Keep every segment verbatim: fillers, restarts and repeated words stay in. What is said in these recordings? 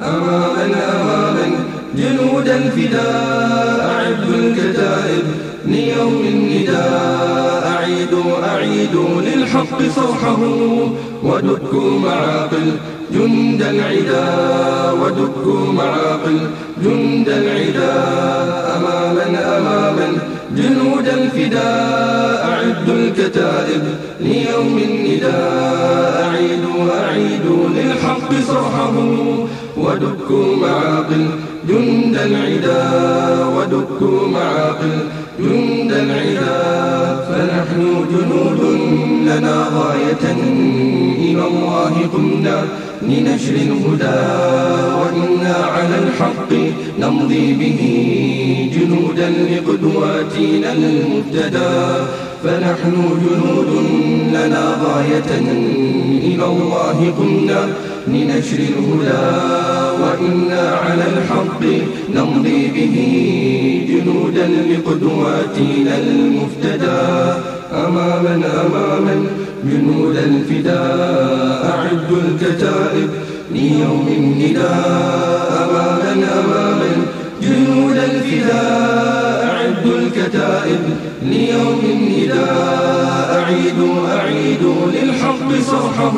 أماما أماما جنود الفداء أعدوا الكتائب ليوم النداء. أعيدوا أعيدوا للحق صرحه ودكوا معاقل جند العدا، ودكوا معاقل جند العدا. أماما أماما جنود الفداء أعدوا الكتائب ليوم النداء. أعيدوا أعيدوا للحق صرحه ودكوا معاقل جند العدا، ودكوا معاقل جند العدا. فنحن جنود لنا غاية إلى الله قمنا لنشر الهدى، وإنا على الحق نمضي به جنودا لقدواتنا المهتدى. فنحن جنود لنا غاية إلى الله قمنا لنشر الهدى، وإنا على الحق نمضي به جنودا لقدواتنا المهتدى. أماما أماما جنود الفداء أعدوا الكتائب ليوم النداء. أماما أماما جنود الفداء أعدوا الكتائب ليوم النداء. أعيدوا أعيدوا للحق صرحه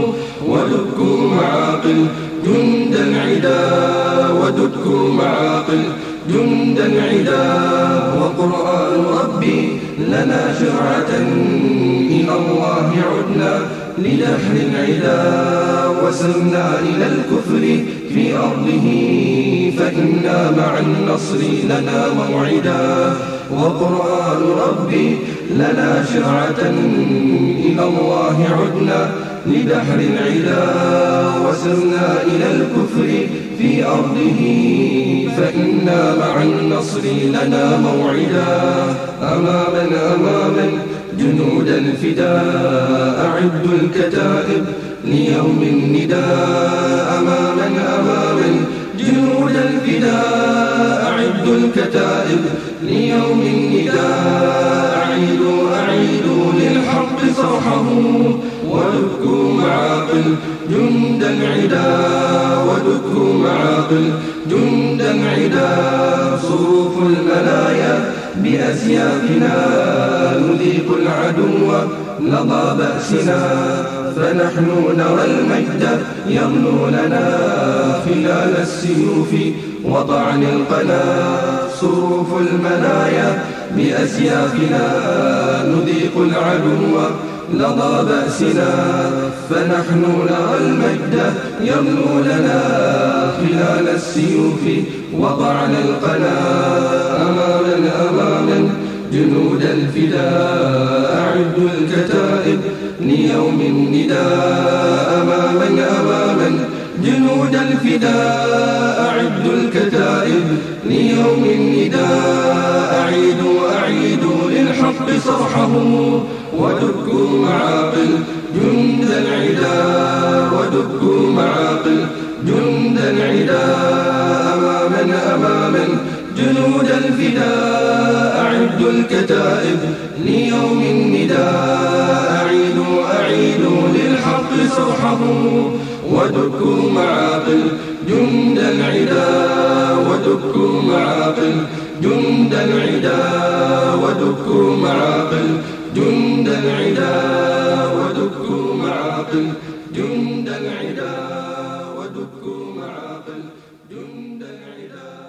ودكوا معاقل جند العدا، ودكوا معاقل جند العدا. وقرآن ربي لنا شرعة إلى الله عدنا لدحر العدا، وسرنا إلى الكفر في أرضه فإنا مع النصر لنا موعدا. وقرآن ربي لنا شرعة إلى الله عدنا لدحر العدا، وسرنا إلى الكفر في أرضه فإنا مع النصر لنا موعدا. أماما أماما جنود الفداء أعدوا الكتائب ليوم النداء. أماما أماما جنود الفداء أعدوا الكتائب ليوم النداء. أعيدوا أعيدوا للحق صرحه ودكوا معاقل جند العدا، ودكوا معاقل جند العدا. صروف المنايا بأسيافنا نذيق العدو لظى بأسنا، فنحن نرى المجد يغنو لنا خلال السيوف وطعن القنا. صروف المنايا بأسيافنا نذيق العدو لظى بأسنا، فنحن نرى المجد يغنو لنا خلال السيوف وطعن القنا. أماما أماما جنود الفداء أعدوا الكتائب ليوم النداء. أماما أماما جنود الفداء أعدوا الكتائب ليوم النداء. أعيدوا أعيدوا للحق صرحه ودكوا معاقل جند العدا، ودكوا معاقل جند العدا. أماما أماما جنود الفداء أعدوا الكتائب ليوم النداء. أعيدوا أعيدوا للحق صرحه ودكوا معاقل جند العدا، ودكوا معاقل جند العدا. ودكوا معاقل جند العدا، ودكوا معاقل جند العدا. ودكوا معاقل جند العدا.